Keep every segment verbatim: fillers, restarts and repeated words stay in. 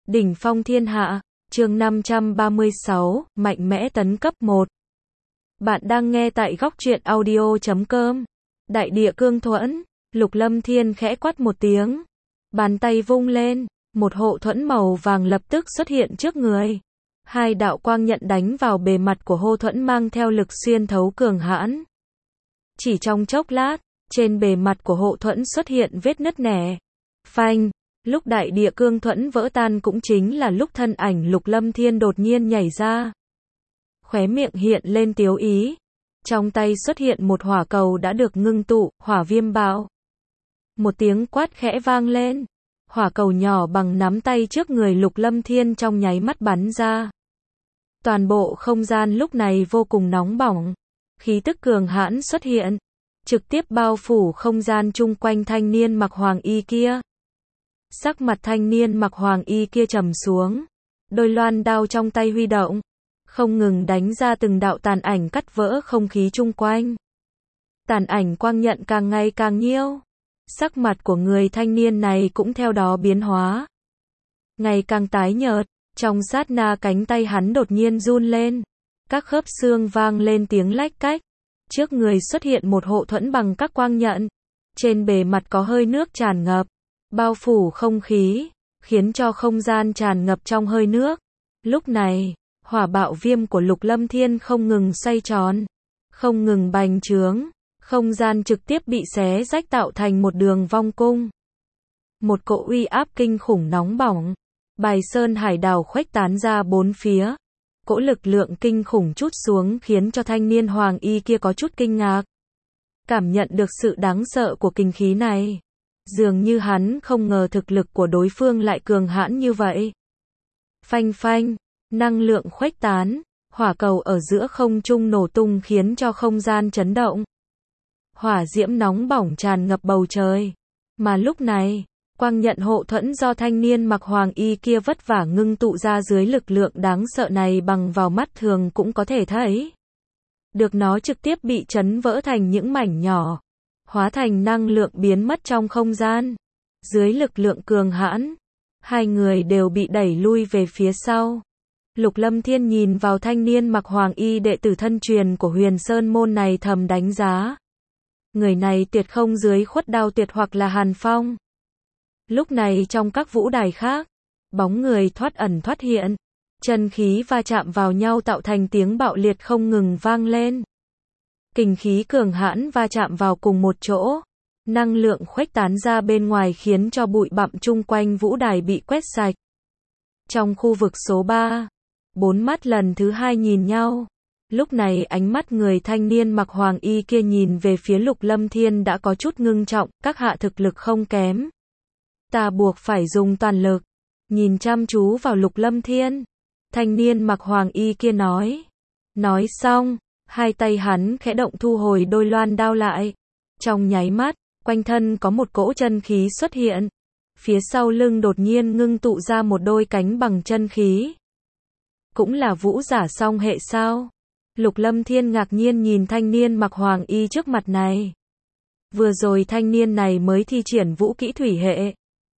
Đỉnh phong thiên hạ, chương năm trăm ba mươi sáu, mạnh mẽ tấn cấp một. Bạn đang nghe tại góc truyện audio chấm com. Đại địa cương thuẫn, Lục Lâm Thiên khẽ quát một tiếng. Bàn tay vung lên, một hộ thuẫn màu vàng lập tức xuất hiện trước người. Hai đạo quang nhận đánh vào bề mặt của hộ thuẫn mang theo lực xuyên thấu cường hãn. Chỉ trong chốc lát, trên bề mặt của hộ thuẫn xuất hiện vết nứt nẻ. Phanh! Lúc đại địa cương thuẫn vỡ tan cũng chính là lúc thân ảnh Lục Lâm Thiên đột nhiên nhảy ra. Khóe miệng hiện lên tiếu ý. Trong tay xuất hiện một hỏa cầu đã được ngưng tụ, hỏa viêm bạo. Một tiếng quát khẽ vang lên. Hỏa cầu nhỏ bằng nắm tay trước người Lục Lâm Thiên trong nháy mắt bắn ra. Toàn bộ không gian lúc này vô cùng nóng bỏng. Khí tức cường hãn xuất hiện. Trực tiếp bao phủ không gian chung quanh thanh niên mặc hoàng y kia. Sắc mặt thanh niên mặc hoàng y kia trầm xuống. Đôi loan đao trong tay huy động. Không ngừng đánh ra từng đạo tàn ảnh cắt vỡ không khí chung quanh. Tàn ảnh quang nhận càng ngày càng nhiều. Sắc mặt của người thanh niên này cũng theo đó biến hóa. Ngày càng tái nhợt. Trong sát na cánh tay hắn đột nhiên run lên. Các khớp xương vang lên tiếng lách cách. Trước người xuất hiện một hộ thuẫn bằng các quang nhận. Trên bề mặt có hơi nước tràn ngập. Bao phủ không khí, khiến cho không gian tràn ngập trong hơi nước. Lúc này, hỏa bạo viêm của Lục Lâm Thiên không ngừng xoay tròn, không ngừng bành trướng, không gian trực tiếp bị xé rách tạo thành một đường vong cung. Một cỗ uy áp kinh khủng nóng bỏng, bài sơn hải đảo khuếch tán ra bốn phía. Cỗ lực lượng kinh khủng trút xuống khiến cho thanh niên hoàng y kia có chút kinh ngạc. Cảm nhận được sự đáng sợ của kinh khí này. Dường như hắn không ngờ thực lực của đối phương lại cường hãn như vậy. Phanh phanh, năng lượng khuếch tán, hỏa cầu ở giữa không trung nổ tung khiến cho không gian chấn động. Hỏa diễm nóng bỏng tràn ngập bầu trời. Mà lúc này, quang nhận hộ thuẫn do thanh niên mặc hoàng y kia vất vả ngưng tụ ra dưới lực lượng đáng sợ này bằng vào mắt thường cũng có thể thấy. Được nó trực tiếp bị chấn vỡ thành những mảnh nhỏ. Hóa thành năng lượng biến mất trong không gian. Dưới lực lượng cường hãn, hai người đều bị đẩy lui về phía sau. Lục Lâm Thiên nhìn vào thanh niên mặc hoàng y đệ tử thân truyền của Huyền Sơn môn này thầm đánh giá. Người này tuyệt không dưới khuất đao tuyệt hoặc là hàn phong. Lúc này trong các vũ đài khác, bóng người thoát ẩn thoát hiện, chân khí va chạm vào nhau tạo thành tiếng bạo liệt không ngừng vang lên. Kình khí cường hãn va chạm vào cùng một chỗ, năng lượng khuếch tán ra bên ngoài khiến cho bụi bặm chung quanh vũ đài bị quét sạch. Trong khu vực số ba, bốn mắt lần thứ hai nhìn nhau. Lúc này ánh mắt người thanh niên mặc hoàng y kia nhìn về phía Lục Lâm Thiên đã có chút ngưng trọng, các hạ thực lực không kém. Ta buộc phải dùng toàn lực. Nhìn chăm chú vào Lục Lâm Thiên, thanh niên mặc hoàng y kia nói. Nói xong, hai tay hắn khẽ động thu hồi đôi loan đao lại. Trong nháy mắt, quanh thân có một cỗ chân khí xuất hiện. Phía sau lưng đột nhiên ngưng tụ ra một đôi cánh bằng chân khí. Cũng là vũ giả song hệ sao? Lục Lâm Thiên ngạc nhiên nhìn thanh niên mặc hoàng y trước mặt này. Vừa rồi thanh niên này mới thi triển vũ kỹ thủy hệ.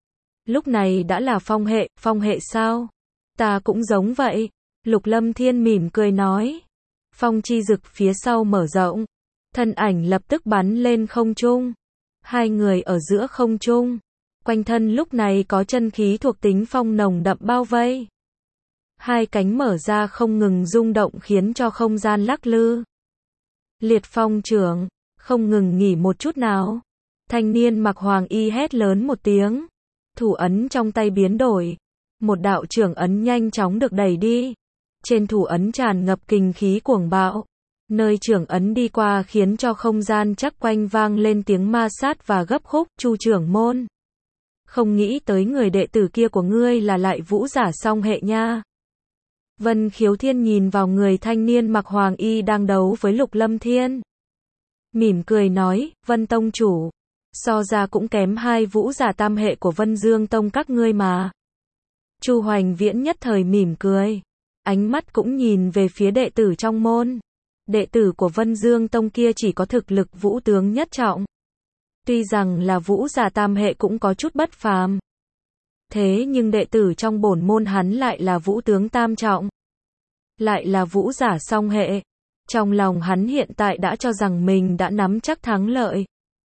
Lúc này đã là phong hệ, phong hệ sao? Ta cũng giống vậy. Lục Lâm Thiên mỉm cười nói. Phong chi dực phía sau mở rộng. Thân ảnh lập tức bắn lên không trung. Hai người ở giữa không trung. Quanh thân lúc này có chân khí thuộc tính phong nồng đậm bao vây. Hai cánh mở ra không ngừng rung động khiến cho không gian lắc lư. Liệt phong trưởng, không ngừng nghỉ một chút nào. Thanh niên mặc hoàng y hét lớn một tiếng. Thủ ấn trong tay biến đổi. Một đạo trưởng ấn nhanh chóng được đẩy đi. Trên thủ ấn tràn ngập kình khí cuồng bạo. Nơi trưởng ấn đi qua khiến cho không gian chắc quanh vang lên tiếng ma sát và gấp khúc. Chu trưởng môn. Không nghĩ tới người đệ tử kia của ngươi là lại vũ giả song hệ nha. Vân Khiếu Thiên nhìn vào người thanh niên mặc hoàng y đang đấu với Lục Lâm Thiên. Mỉm cười nói, Vân Tông chủ. So ra cũng kém hai vũ giả tam hệ của Vân Dương Tông các ngươi mà. Chu Hoành Viễn nhất thời mỉm cười. Ánh mắt cũng nhìn về phía đệ tử trong môn. Đệ tử của Vân Dương Tông kia chỉ có thực lực vũ tướng nhất trọng. Tuy rằng là vũ giả tam hệ cũng có chút bất phàm. Thế nhưng đệ tử trong bổn môn hắn lại là vũ tướng tam trọng. Lại là vũ giả song hệ. Trong lòng hắn hiện tại đã cho rằng mình đã nắm chắc thắng lợi.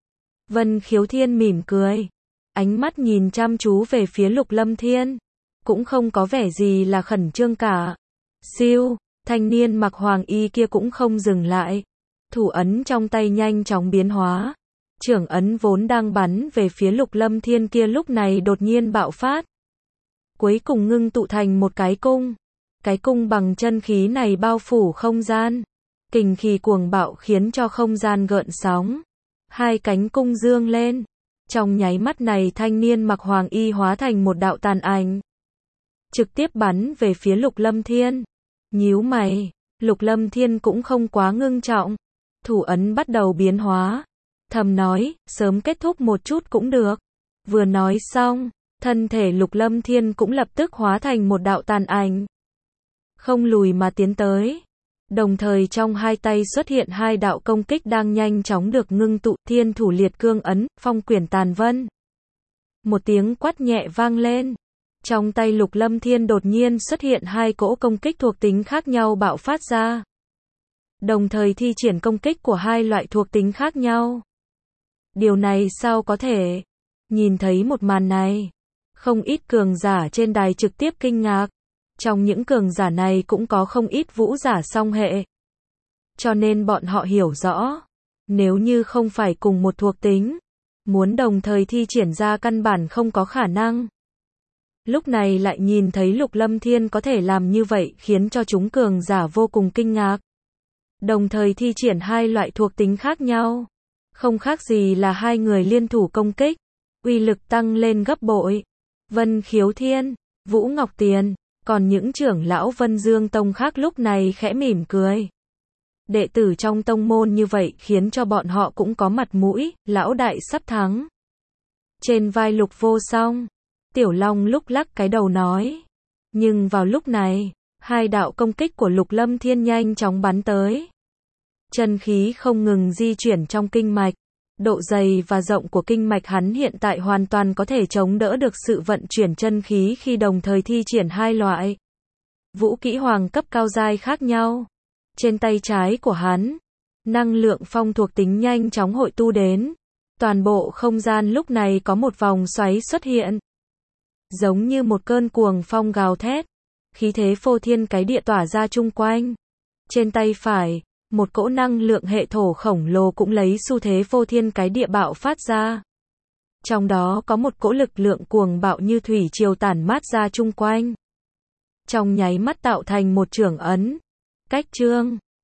Vân Khiếu Thiên mỉm cười. Ánh mắt nhìn chăm chú về phía Lục Lâm Thiên. Cũng không có vẻ gì là khẩn trương cả. Siêu, thanh niên mặc hoàng y kia cũng không dừng lại. Thủ ấn trong tay nhanh chóng biến hóa. Trưởng ấn vốn đang bắn về phía Lục Lâm Thiên kia lúc này đột nhiên bạo phát. Cuối cùng ngưng tụ thành một cái cung. Cái cung bằng chân khí này bao phủ không gian. Kình khí cuồng bạo khiến cho không gian gợn sóng. Hai cánh cung dương lên. Trong nháy mắt này thanh niên mặc hoàng y hóa thành một đạo tàn ảnh. Trực tiếp bắn về phía Lục Lâm Thiên. Nhíu mày, Lục Lâm Thiên cũng không quá ngưng trọng. Thủ ấn bắt đầu biến hóa. Thầm nói, sớm kết thúc một chút cũng được. Vừa nói xong, thân thể Lục Lâm Thiên cũng lập tức hóa thành một đạo tàn ảnh. Không lùi mà tiến tới. Đồng thời trong hai tay xuất hiện hai đạo công kích đang nhanh chóng được ngưng tụ, Thiên Thủ Liệt Cương Ấn, Phong Quyển Tàn Vân. Một tiếng quát nhẹ vang lên. Trong tay Lục Lâm Thiên đột nhiên xuất hiện hai cỗ công kích thuộc tính khác nhau bạo phát ra. Đồng thời thi triển công kích của hai loại thuộc tính khác nhau. Điều này sao có thể? Nhìn thấy một màn này, không ít cường giả trên đài trực tiếp kinh ngạc. Trong những cường giả này cũng có không ít vũ giả song hệ. Cho nên bọn họ hiểu rõ, nếu như không phải cùng một thuộc tính, muốn đồng thời thi triển ra căn bản không có khả năng. Lúc này lại nhìn thấy Lục Lâm Thiên có thể làm như vậy khiến cho chúng cường giả vô cùng kinh ngạc. Đồng thời thi triển hai loại thuộc tính khác nhau. Không khác gì là hai người liên thủ công kích. Uy lực tăng lên gấp bội. Vân Khiếu Thiên, Vũ Ngọc Tiền, còn những trưởng lão Vân Dương Tông khác lúc này khẽ mỉm cười. Đệ tử trong tông môn như vậy khiến cho bọn họ cũng có mặt mũi, lão đại sắp thắng. Trên vai Lục Vô Song, Tiểu Long lúc lắc cái đầu nói. Nhưng vào lúc này, hai đạo công kích của Lục Lâm Thiên nhanh chóng bắn tới. Chân khí không ngừng di chuyển trong kinh mạch. Độ dày và rộng của kinh mạch hắn hiện tại hoàn toàn có thể chống đỡ được sự vận chuyển chân khí khi đồng thời thi triển hai loại vũ kỹ hoàng cấp cao giai khác nhau. Trên tay trái của hắn, năng lượng phong thuộc tính nhanh chóng hội tu đến. Toàn bộ không gian lúc này có một vòng xoáy xuất hiện. Giống như một cơn cuồng phong gào thét. Khí thế phô thiên cái địa tỏa ra chung quanh. Trên tay phải, một cỗ năng lượng hệ thổ khổng lồ cũng lấy xu thế phô thiên cái địa bạo phát ra. Trong đó có một cỗ lực lượng cuồng bạo như thủy triều tản mát ra chung quanh. Trong nháy mắt tạo thành một trưởng ấn. Cách trương,